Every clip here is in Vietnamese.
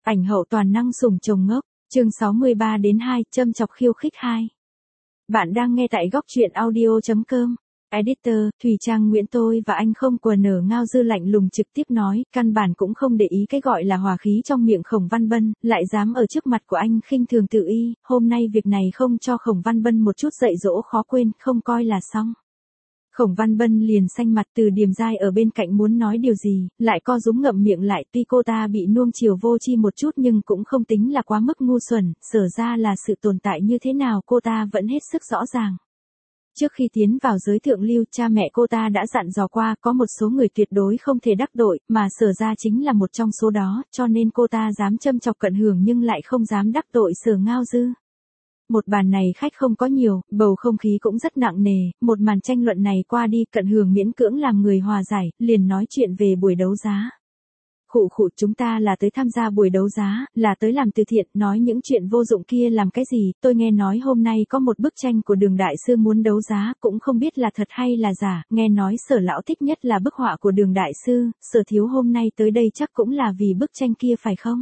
Ảnh hậu toàn năng sủng chồng ngốc, chương 63 đến 2, châm chọc khiêu khích 2. Bạn đang nghe tại góc truyện audio.com. Editor, Thùy Trang Nguyễn tôi và anh không quờ nở Ngao Dư lạnh lùng trực tiếp nói, căn bản cũng không để ý cái gọi là hòa khí trong miệng Khổng Văn Bân, lại dám ở trước mặt của anh khinh thường Tự Y, hôm nay việc này không cho Khổng Văn Bân một chút dạy dỗ khó quên, không coi là xong. Khổng Văn Bân liền xanh mặt, Từ Điềm Giai ở bên cạnh muốn nói điều gì, lại co rúm ngậm miệng lại, tuy cô ta bị nuông chiều vô tri một chút nhưng cũng không tính là quá mức ngu xuẩn, sở ra là sự tồn tại như thế nào cô ta vẫn hết sức rõ ràng. Trước khi tiến vào giới thượng lưu, cha mẹ cô ta đã dặn dò qua, có một số người tuyệt đối không thể đắc tội, mà Sở ra chính là một trong số đó, cho nên cô ta dám châm chọc Cận Hường nhưng lại không dám đắc tội Sở Ngao Dư. Một bàn này khách không có nhiều, bầu không khí cũng rất nặng nề, một màn tranh luận này qua đi, Cận Hường miễn cưỡng làm người hòa giải, liền nói chuyện về buổi đấu giá. Khụ, chúng ta là tới tham gia buổi đấu giá, là tới làm từ thiện, nói những chuyện vô dụng kia làm cái gì, tôi nghe nói hôm nay có một bức tranh của Đường Đại Sư muốn đấu giá, cũng không biết là thật hay là giả, nghe nói Sở lão thích nhất là bức họa của Đường Đại Sư, Sở thiếu hôm nay tới đây chắc cũng là vì bức tranh kia phải không?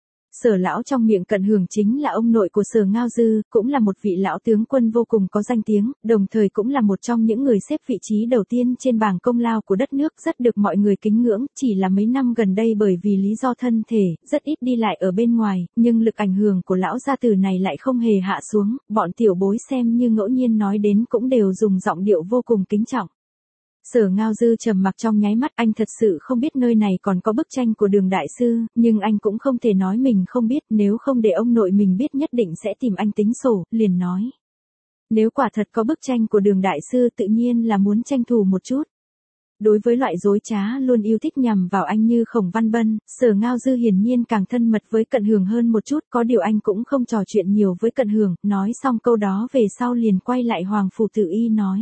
Sở lão trong miệng Cận Hường chính là ông nội của Sở Ngao Dư, cũng là một vị lão tướng quân vô cùng có danh tiếng, đồng thời cũng là một trong những người xếp vị trí đầu tiên trên bảng công lao của đất nước, rất được mọi người kính ngưỡng, chỉ là mấy năm gần đây bởi vì lý do thân thể, rất ít đi lại ở bên ngoài, nhưng lực ảnh hưởng của lão gia tử này lại không hề hạ xuống, bọn tiểu bối xem như ngẫu nhiên nói đến cũng đều dùng giọng điệu vô cùng kính trọng. Sở Ngao Dư trầm mặc trong nháy mắt, anh thật sự không biết nơi này còn có bức tranh của Đường Đại Sư, nhưng anh cũng không thể nói mình không biết, nếu không để ông nội mình biết nhất định sẽ tìm anh tính sổ, liền nói. Nếu quả thật có bức tranh của Đường Đại Sư tự nhiên là muốn tranh thủ một chút. Đối với loại dối trá luôn yêu thích nhằm vào anh như Khổng Văn Bân, Sở Ngao Dư hiển nhiên càng thân mật với Cận Hường hơn một chút, có điều anh cũng không trò chuyện nhiều với Cận Hường, nói xong câu đó về sau liền quay lại Hoàng Phủ Tự Y nói.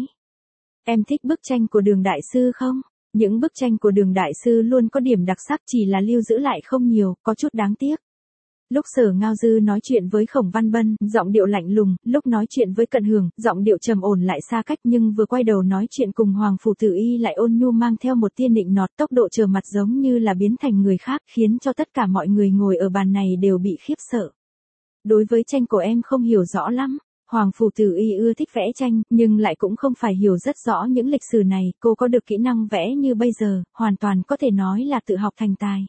Em thích bức tranh của Đường Đại Sư không? Những bức tranh của Đường Đại Sư luôn có điểm đặc sắc, chỉ là lưu giữ lại không nhiều, có chút đáng tiếc. Lúc Sở Ngao Dư nói chuyện với Khổng Văn Bân, giọng điệu lạnh lùng, lúc nói chuyện với Cận Hường, giọng điệu trầm ổn lại xa cách, nhưng vừa quay đầu nói chuyện cùng Hoàng Phủ Tự Y lại ôn nhu mang theo một tia nịnh nọt, tốc độ trở mặt giống như là biến thành người khác, khiến cho tất cả mọi người ngồi ở bàn này đều bị khiếp sợ. Đối với tranh của em không hiểu rõ lắm. Hoàng Phủ Tự Y ưa thích vẽ tranh, nhưng lại cũng không phải hiểu rất rõ những lịch sử này, cô có được kỹ năng vẽ như bây giờ, hoàn toàn có thể nói là tự học thành tài.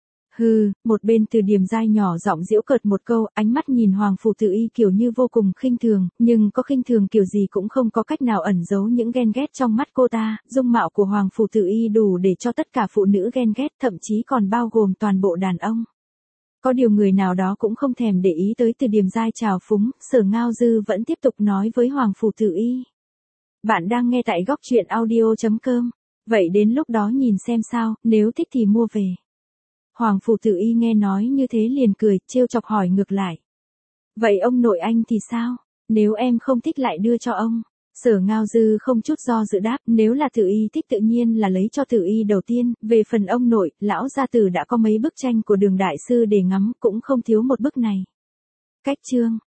Hừ, một bên Từ Điềm Giai nhỏ giọng giễu cợt một câu, ánh mắt nhìn Hoàng Phủ Tự Y kiểu như vô cùng khinh thường, nhưng có khinh thường kiểu gì cũng không có cách nào ẩn giấu những ghen ghét trong mắt cô ta, dung mạo của Hoàng Phủ Tự Y đủ để cho tất cả phụ nữ ghen ghét, thậm chí còn bao gồm toàn bộ đàn ông. Có điều người nào đó cũng không thèm để ý tới Từ Điềm Giai trào phúng, Sở Ngao Dư vẫn tiếp tục nói với Hoàng Phủ Tự Y. Bạn đang nghe tại góc truyện audio.com. Vậy đến lúc đó nhìn xem sao, nếu thích thì mua về. Hoàng Phủ Tự Y nghe nói như thế liền cười, trêu chọc hỏi ngược lại. Vậy ông nội anh thì sao? Nếu em không thích lại đưa cho ông. Sở Ngao Dư không chút do dự đáp, nếu là Tự Y thích tự nhiên là lấy cho Tự Y đầu tiên, về phần ông nội, lão gia tử đã có mấy bức tranh của Đường Đại Sư để ngắm, cũng không thiếu một bức này. Cách chương.